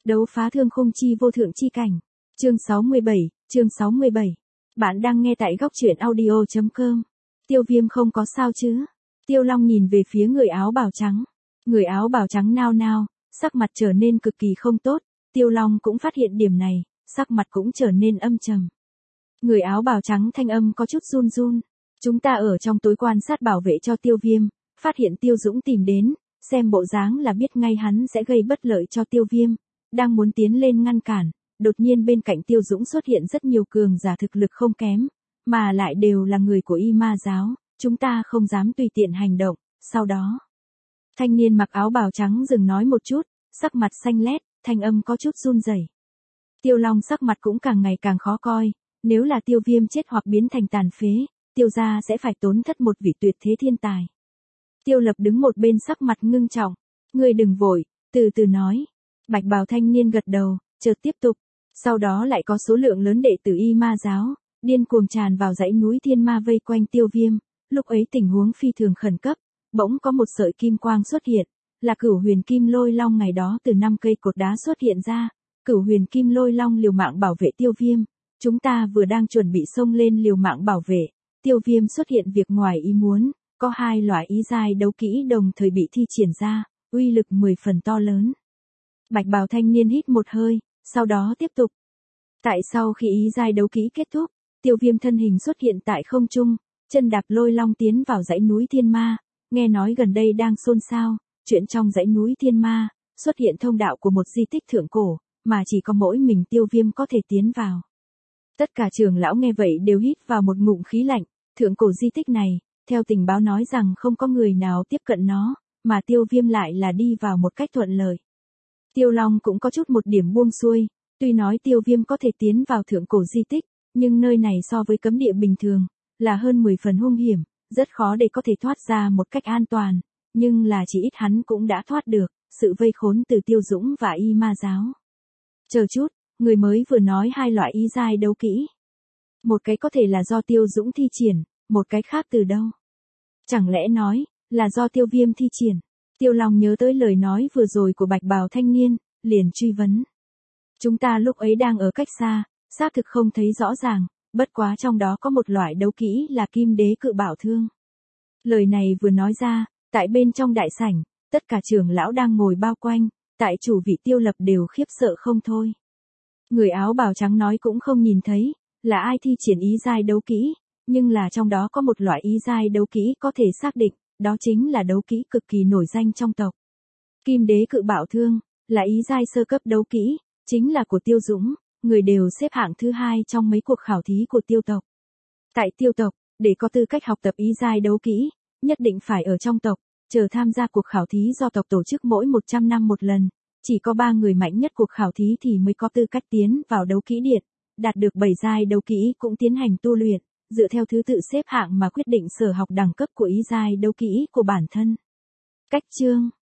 Đấu phá thương khung chi vô thượng chi cảnh. Chương 67, chương 67. Bạn đang nghe tại góc truyện audio.com. Tiêu Viêm không có sao chứ? Tiêu Long nhìn về phía người áo bào trắng. Người áo bào trắng nao nao, sắc mặt trở nên cực kỳ không tốt. Tiêu Long cũng phát hiện điểm này, sắc mặt cũng trở nên âm trầm. Người áo bào trắng thanh âm có chút run run. Chúng ta ở trong tối quan sát bảo vệ cho Tiêu Viêm, phát hiện Tiêu Dũng tìm đến, xem bộ dáng là biết ngay hắn sẽ gây bất lợi cho Tiêu Viêm, đang muốn tiến lên ngăn cản, đột nhiên bên cạnh Tiêu Dũng xuất hiện rất nhiều cường giả thực lực không kém, mà lại đều là người của Y Ma giáo, chúng ta không dám tùy tiện hành động. Sau đó, thanh niên mặc áo bào trắng dừng nói một chút, sắc mặt xanh lét, thanh âm có chút run rẩy. Tiêu Long sắc mặt cũng càng ngày càng khó coi, nếu là Tiêu Viêm chết hoặc biến thành tàn phế, Tiêu gia sẽ phải tổn thất một vị tuyệt thế thiên tài. Tiêu Lập đứng một bên sắc mặt ngưng trọng, ngươi đừng vội, từ từ nói. Bạch bào thanh niên gật đầu, chợt tiếp tục. Sau đó lại có số lượng lớn đệ tử Y Ma giáo, điên cuồng tràn vào dãy núi Thiên Ma vây quanh Tiêu Viêm. Lúc ấy tình huống phi thường khẩn cấp, bỗng có một sợi kim quang xuất hiện, là Cửu Huyền Kim Lôi Long ngày đó từ 5 cây cột đá xuất hiện ra. Cửu Huyền Kim Lôi Long liều mạng bảo vệ Tiêu Viêm. Chúng ta vừa đang chuẩn bị xông lên liều mạng bảo vệ, Tiêu Viêm xuất hiện việc ngoài ý muốn, có hai loại ý giai đấu kỹ đồng thời bị thi triển ra, uy lực 10 phần to lớn. Bạch bào thanh niên hít một hơi, sau đó tiếp tục. Tại sau khi ý giai đấu kỹ kết thúc, Tiêu Viêm thân hình xuất hiện tại không trung, chân đạp lôi long tiến vào dãy núi Thiên Ma, nghe nói gần đây đang xôn xao, chuyện trong dãy núi Thiên Ma, xuất hiện thông đạo của một di tích thượng cổ, mà chỉ có mỗi mình Tiêu Viêm có thể tiến vào. Tất cả trưởng lão nghe vậy đều hít vào một ngụm khí lạnh, thượng cổ di tích này, theo tình báo nói rằng không có người nào tiếp cận nó, mà Tiêu Viêm lại là đi vào một cách thuận lợi. Tiêu Long cũng có chút một điểm buông xuôi, tuy nói Tiêu Viêm có thể tiến vào thượng cổ di tích, nhưng nơi này so với cấm địa bình thường, là hơn 10 phần hung hiểm, rất khó để có thể thoát ra một cách an toàn, nhưng là chỉ ít hắn cũng đã thoát được, sự vây khốn từ Tiêu Dũng và Y Ma giáo. Chờ chút, người mới vừa nói hai loại ý giai đấu kỹ. Một cái có thể là do Tiêu Dũng thi triển, một cái khác từ đâu? Chẳng lẽ nói, là do Tiêu Viêm thi triển? Tiêu Long nhớ tới lời nói vừa rồi của bạch bào thanh niên, liền truy vấn. Chúng ta lúc ấy đang ở cách xa, xác thực không thấy rõ ràng, bất quá trong đó có một loại đấu kỹ là Kim Đế Cự Bảo Thương. Lời này vừa nói ra, tại bên trong đại sảnh, tất cả trưởng lão đang ngồi bao quanh, tại chủ vị Tiêu Lập đều khiếp sợ không thôi. Người áo bào trắng nói cũng không nhìn thấy, là ai thi triển ý giai đấu kỹ, nhưng là trong đó có một loại ý giai đấu kỹ có thể xác định, đó chính là đấu kỹ cực kỳ nổi danh trong tộc. Kim Đế Cự Bảo Thương, là ý giai sơ cấp đấu kỹ, chính là của Tiêu Dũng, người đều xếp hạng thứ 2 trong mấy cuộc khảo thí của Tiêu tộc. Tại Tiêu tộc, để có tư cách học tập ý giai đấu kỹ, nhất định phải ở trong tộc, chờ tham gia cuộc khảo thí do tộc tổ chức mỗi 100 năm một lần. Chỉ có 3 người mạnh nhất cuộc khảo thí thì mới có tư cách tiến vào đấu kỹ điện, đạt được 7 giai đấu kỹ cũng tiến hành tu luyện, dựa theo thứ tự xếp hạng mà quyết định sở học đẳng cấp của ý giai đấu kỹ của bản thân. Cách chương